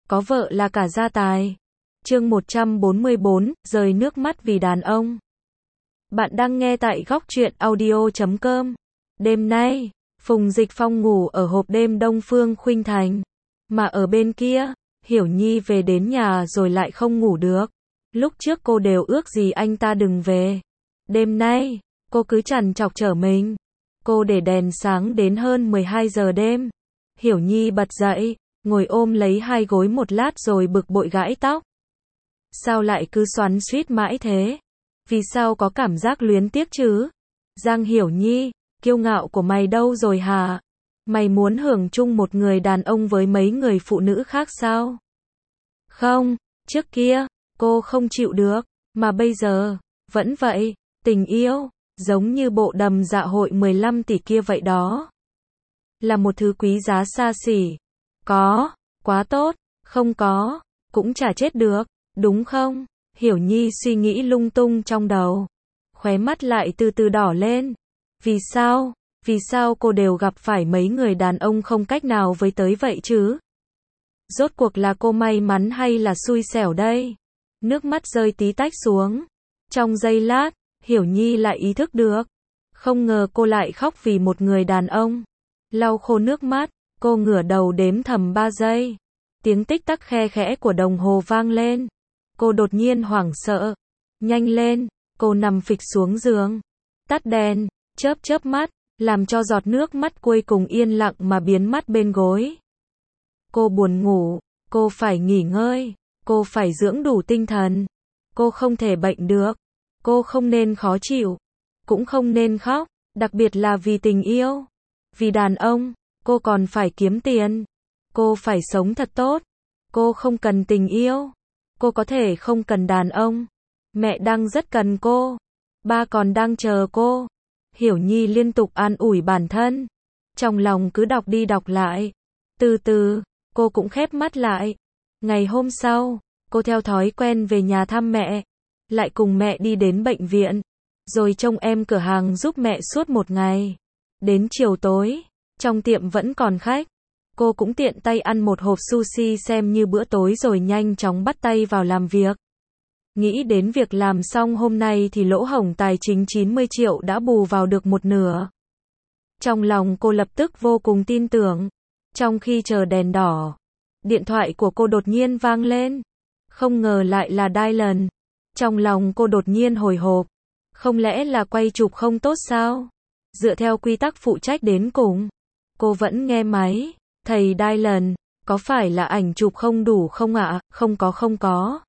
có vợ là cả gia tài. Chương 144, rơi nước mắt vì đàn ông. Bạn đang nghe tại góc truyện audio.com. Đêm nay, Phùng Dịch Phong ngủ ở hộp đêm Đông Phương Khuynh Thành. Mà ở bên kia, Hiểu Nhi về đến nhà rồi lại không ngủ được. Lúc trước cô đều ước gì anh ta đừng về. Đêm nay, cô cứ trằn trọc trở mình. Cô để đèn sáng đến hơn 12 giờ đêm. Hiểu Nhi bật dậy, ngồi ôm lấy hai gối một lát rồi bực bội gãi tóc. Sao lại cứ xoắn xuýt mãi thế? Vì sao có cảm giác luyến tiếc chứ? Giang Hiểu Nhi, kiêu ngạo của mày đâu rồi hả? Mày muốn hưởng chung một người đàn ông với mấy người phụ nữ khác sao? Không, trước kia, cô không chịu được, mà bây giờ, vẫn vậy, tình yêu, giống như bộ đầm dạ hội 15 tỷ kia vậy đó. Là một thứ quý giá xa xỉ. Có, quá tốt, không có, cũng chả chết được, đúng không? Hiểu Nhi suy nghĩ lung tung trong đầu. Khóe mắt lại từ từ đỏ lên. Vì sao? Vì sao cô đều gặp phải mấy người đàn ông không cách nào với tới vậy chứ? Rốt cuộc là cô may mắn hay là xui xẻo đây? Nước mắt rơi tí tách xuống. Trong giây lát, Hiểu Nhi lại ý thức được. Không ngờ cô lại khóc vì một người đàn ông. Lau khô nước mắt, cô ngửa đầu đếm thầm 3 giây. Tiếng tích tắc khe khẽ của đồng hồ vang lên. Cô đột nhiên hoảng sợ. Nhanh lên, cô nằm phịch xuống giường. Tắt đèn, chớp mắt, làm cho giọt nước mắt cuối cùng yên lặng mà biến mất bên gối. Cô buồn ngủ, cô phải nghỉ ngơi, cô phải dưỡng đủ tinh thần. Cô không thể bệnh được. Cô không nên khó chịu, cũng không nên khóc, đặc biệt là vì tình yêu. Vì đàn ông, cô còn phải kiếm tiền. Cô phải sống thật tốt. Cô không cần tình yêu. Cô có thể không cần đàn ông. Mẹ đang rất cần cô. Ba còn đang chờ cô. Hiểu Nhi liên tục an ủi bản thân. Trong lòng cứ đọc đi đọc lại. Từ từ, cô cũng khép mắt lại. Ngày hôm sau, cô theo thói quen về nhà thăm mẹ. Lại cùng mẹ đi đến bệnh viện. Rồi trông em cửa hàng giúp mẹ suốt một ngày. Đến chiều tối, trong tiệm vẫn còn khách. Cô cũng tiện tay ăn một hộp sushi xem như bữa tối rồi nhanh chóng bắt tay vào làm việc. Nghĩ đến việc làm xong hôm nay thì lỗ hổng tài chính 90 triệu đã bù vào được một nửa. Trong lòng cô lập tức vô cùng tin tưởng. Trong khi chờ đèn đỏ, điện thoại của cô đột nhiên vang lên. Không ngờ lại là Dylan. Trong lòng cô đột nhiên hồi hộp. Không lẽ là quay chụp không tốt sao? Dựa theo quy tắc phụ trách đến cùng, cô vẫn nghe máy. Thầy Dylan, có phải là ảnh chụp không đủ không ạ? Không có.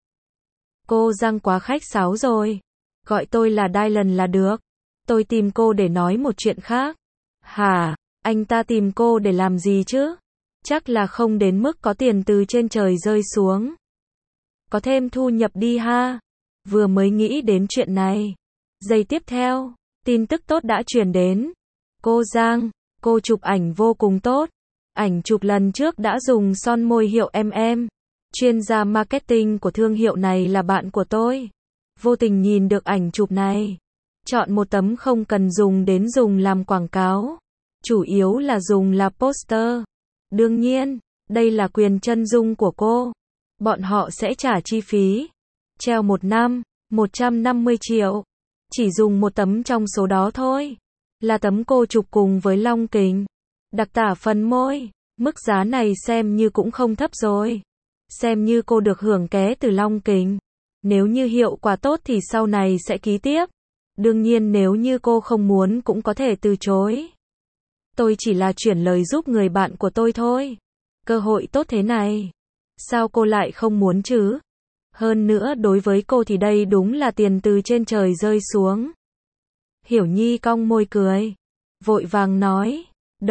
Cô Giang quá khách sáo rồi. Gọi tôi là Dylan là được. Tôi tìm cô để nói một chuyện khác. Hả? Anh ta tìm cô để làm gì chứ? Chắc là không đến mức có tiền từ trên trời rơi xuống. Có thêm thu nhập đi ha. Vừa mới nghĩ đến chuyện này. Giây tiếp theo, tin tức tốt đã truyền đến. Cô Giang, cô chụp ảnh vô cùng tốt. Ảnh chụp lần trước đã dùng son môi hiệu MM. Chuyên gia marketing của thương hiệu này là bạn của tôi. Vô tình nhìn được ảnh chụp này. Chọn một tấm không cần dùng đến dùng làm quảng cáo. Chủ yếu là dùng là poster. Đương nhiên, đây là quyền chân dung của cô. Bọn họ sẽ trả chi phí. Treo 1 năm, 150 triệu. Chỉ dùng một tấm trong số đó thôi. Là tấm cô chụp cùng với Long Kình. Đặc tả phần môi. Mức giá này xem như cũng không thấp rồi. Xem như cô được hưởng ké từ Long Kình. Nếu như hiệu quả tốt thì sau này sẽ ký tiếp. Đương nhiên nếu như cô không muốn cũng có thể từ chối. Tôi chỉ là chuyển lời giúp người bạn của tôi thôi. Cơ hội tốt thế này. Sao cô lại không muốn chứ? Hơn nữa đối với cô thì đây đúng là tiền từ trên trời rơi xuống. Hiểu Nhi cong môi cười. Vội vàng nói.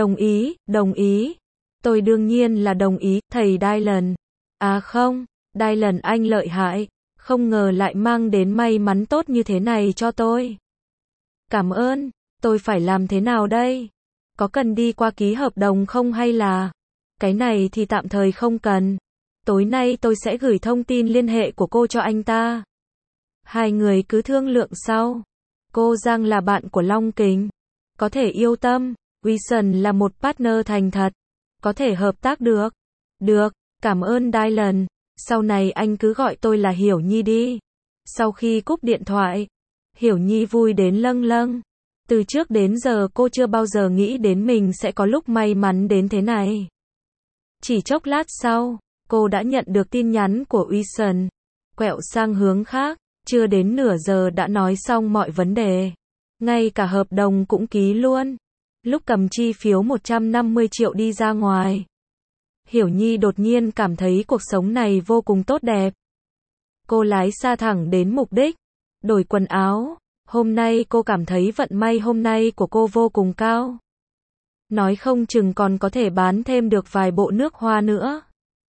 Đồng ý. Tôi đương nhiên là đồng ý, thầy Dylan. À không, Dylan anh lợi hại. Không ngờ lại mang đến may mắn tốt như thế này cho tôi. Cảm ơn, tôi phải làm thế nào đây? Có cần đi qua ký hợp đồng không hay là? Cái này thì tạm thời không cần. Tối nay tôi sẽ gửi thông tin liên hệ của cô cho anh ta. Hai người cứ thương lượng sau. Cô Giang là bạn của Long Kình. Có thể yêu tâm. Wilson là một partner thành thật. Có thể hợp tác được. Được, Cảm ơn Dylan, sau này anh cứ gọi tôi là Hiểu Nhi đi. Sau khi cúp điện thoại, Hiểu Nhi vui đến lâng lâng. Từ trước đến giờ cô chưa bao giờ nghĩ đến mình sẽ có lúc may mắn đến thế này. Chỉ chốc lát sau, cô đã nhận được tin nhắn của Wilson. Quẹo sang hướng khác, chưa đến nửa giờ đã nói xong mọi vấn đề. Ngay cả hợp đồng cũng ký luôn. Lúc cầm chi phiếu 150 triệu đi ra ngoài, Hiểu Nhi đột nhiên cảm thấy cuộc sống này vô cùng tốt đẹp. Cô lái xa thẳng đến mục đích, đổi quần áo. Hôm nay cô cảm thấy vận may hôm nay của cô vô cùng cao. Nói không chừng còn có thể bán thêm được vài bộ nước hoa nữa.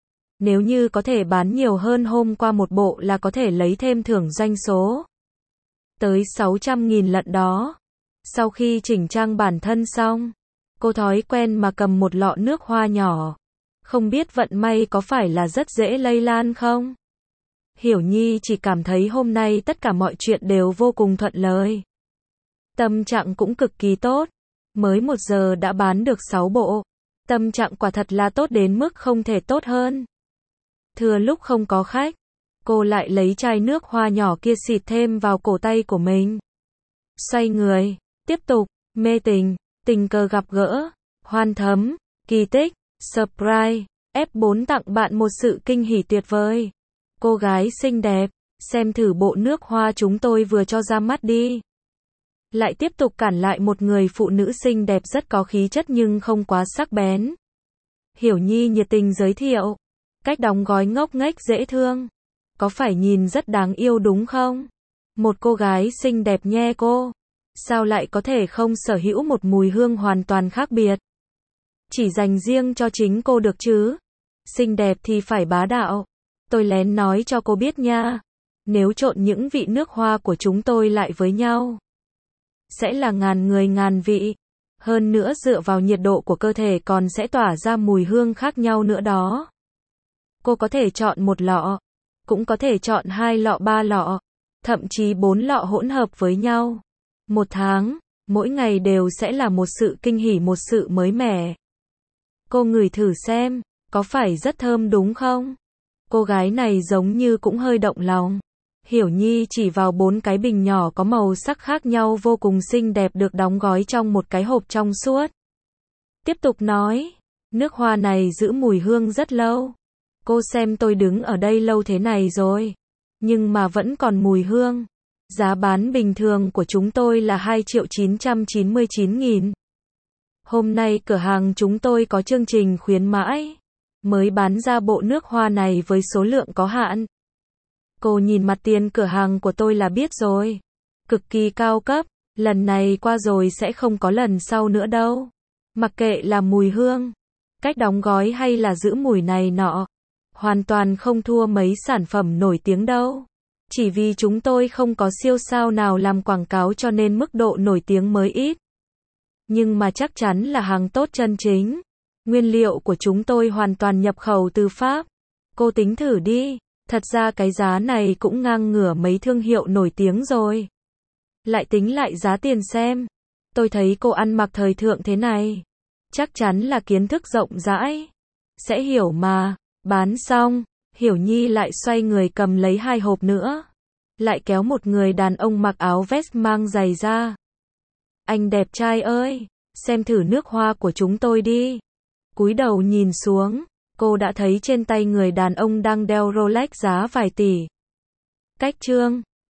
Nếu như có thể bán nhiều hơn hôm qua một bộ là có thể lấy thêm thưởng doanh số tới 600.000 lận đó. Sau khi chỉnh trang bản thân xong, cô thói quen mà cầm một lọ nước hoa nhỏ. Không biết vận may có phải là rất dễ lây lan không? Hiểu Nhi chỉ cảm thấy hôm nay tất cả mọi chuyện đều vô cùng thuận lợi. Tâm trạng cũng cực kỳ tốt. Mới 1 giờ đã bán được 6 bộ. Tâm trạng quả thật là tốt đến mức không thể tốt hơn. Thừa lúc không có khách, cô lại lấy chai nước hoa nhỏ kia xịt thêm vào cổ tay của mình. Xoay người, tiếp tục, mê tình, tình cờ gặp gỡ, hoan thấm, kỳ tích, surprise, F4 tặng bạn một sự kinh hỉ tuyệt vời. Cô gái xinh đẹp, xem thử bộ nước hoa chúng tôi vừa cho ra mắt đi. Lại tiếp tục cản lại một người phụ nữ xinh đẹp rất có khí chất nhưng không quá sắc bén. Hiểu Nhi nhiệt tình giới thiệu. Cách đóng gói ngốc nghếch dễ thương. Có phải nhìn rất đáng yêu đúng không? Một cô gái xinh đẹp nhe cô. Sao lại có thể không sở hữu một mùi hương hoàn toàn khác biệt? Chỉ dành riêng cho chính cô được chứ? Xinh đẹp thì phải bá đạo. Tôi lén nói cho cô biết nha. Nếu trộn những vị nước hoa của chúng tôi lại với nhau, sẽ là ngàn người ngàn vị. Hơn nữa dựa vào nhiệt độ của cơ thể còn sẽ tỏa ra mùi hương khác nhau nữa đó. Cô có thể chọn 1 lọ, cũng có thể chọn 2 lọ 3 lọ, thậm chí 4 lọ hỗn hợp với nhau. 1 tháng, mỗi ngày đều sẽ là một sự kinh hỉ, một sự mới mẻ. Cô ngửi thử xem, có phải rất thơm đúng không? Cô gái này giống như cũng hơi động lòng. Hiểu Nhi chỉ vào 4 cái bình nhỏ có màu sắc khác nhau vô cùng xinh đẹp được đóng gói trong một cái hộp trong suốt. Tiếp tục nói, nước hoa này giữ mùi hương rất lâu. Cô xem tôi đứng ở đây lâu thế này rồi, nhưng mà vẫn còn mùi hương. Giá bán bình thường của chúng tôi là 2.999.000. Hôm nay cửa hàng chúng tôi có chương trình khuyến mãi, mới bán ra bộ nước hoa này với số lượng có hạn. Cô nhìn mặt tiền cửa hàng của tôi là biết rồi. Cực kỳ cao cấp, lần này qua rồi sẽ không có lần sau nữa đâu. Mặc kệ là mùi hương, cách đóng gói hay là giữ mùi này nọ, hoàn toàn không thua mấy sản phẩm nổi tiếng đâu. Chỉ vì chúng tôi không có siêu sao nào làm quảng cáo cho nên mức độ nổi tiếng mới ít. Nhưng mà chắc chắn là hàng tốt chân chính. Nguyên liệu của chúng tôi hoàn toàn nhập khẩu từ Pháp. Cô tính thử đi. Thật ra cái giá này cũng ngang ngửa mấy thương hiệu nổi tiếng rồi. Lại tính lại giá tiền xem. Tôi thấy cô ăn mặc thời thượng thế này, chắc chắn là kiến thức rộng rãi. Sẽ hiểu mà. Bán xong, Hiểu Nhi lại xoay người cầm lấy 2 hộp nữa. Lại kéo một người đàn ông mặc áo vest mang giày ra. Anh đẹp trai ơi, xem thử nước hoa của chúng tôi đi. Cúi đầu nhìn xuống, cô đã thấy trên tay người đàn ông đang đeo Rolex giá vài tỷ. Cách trương,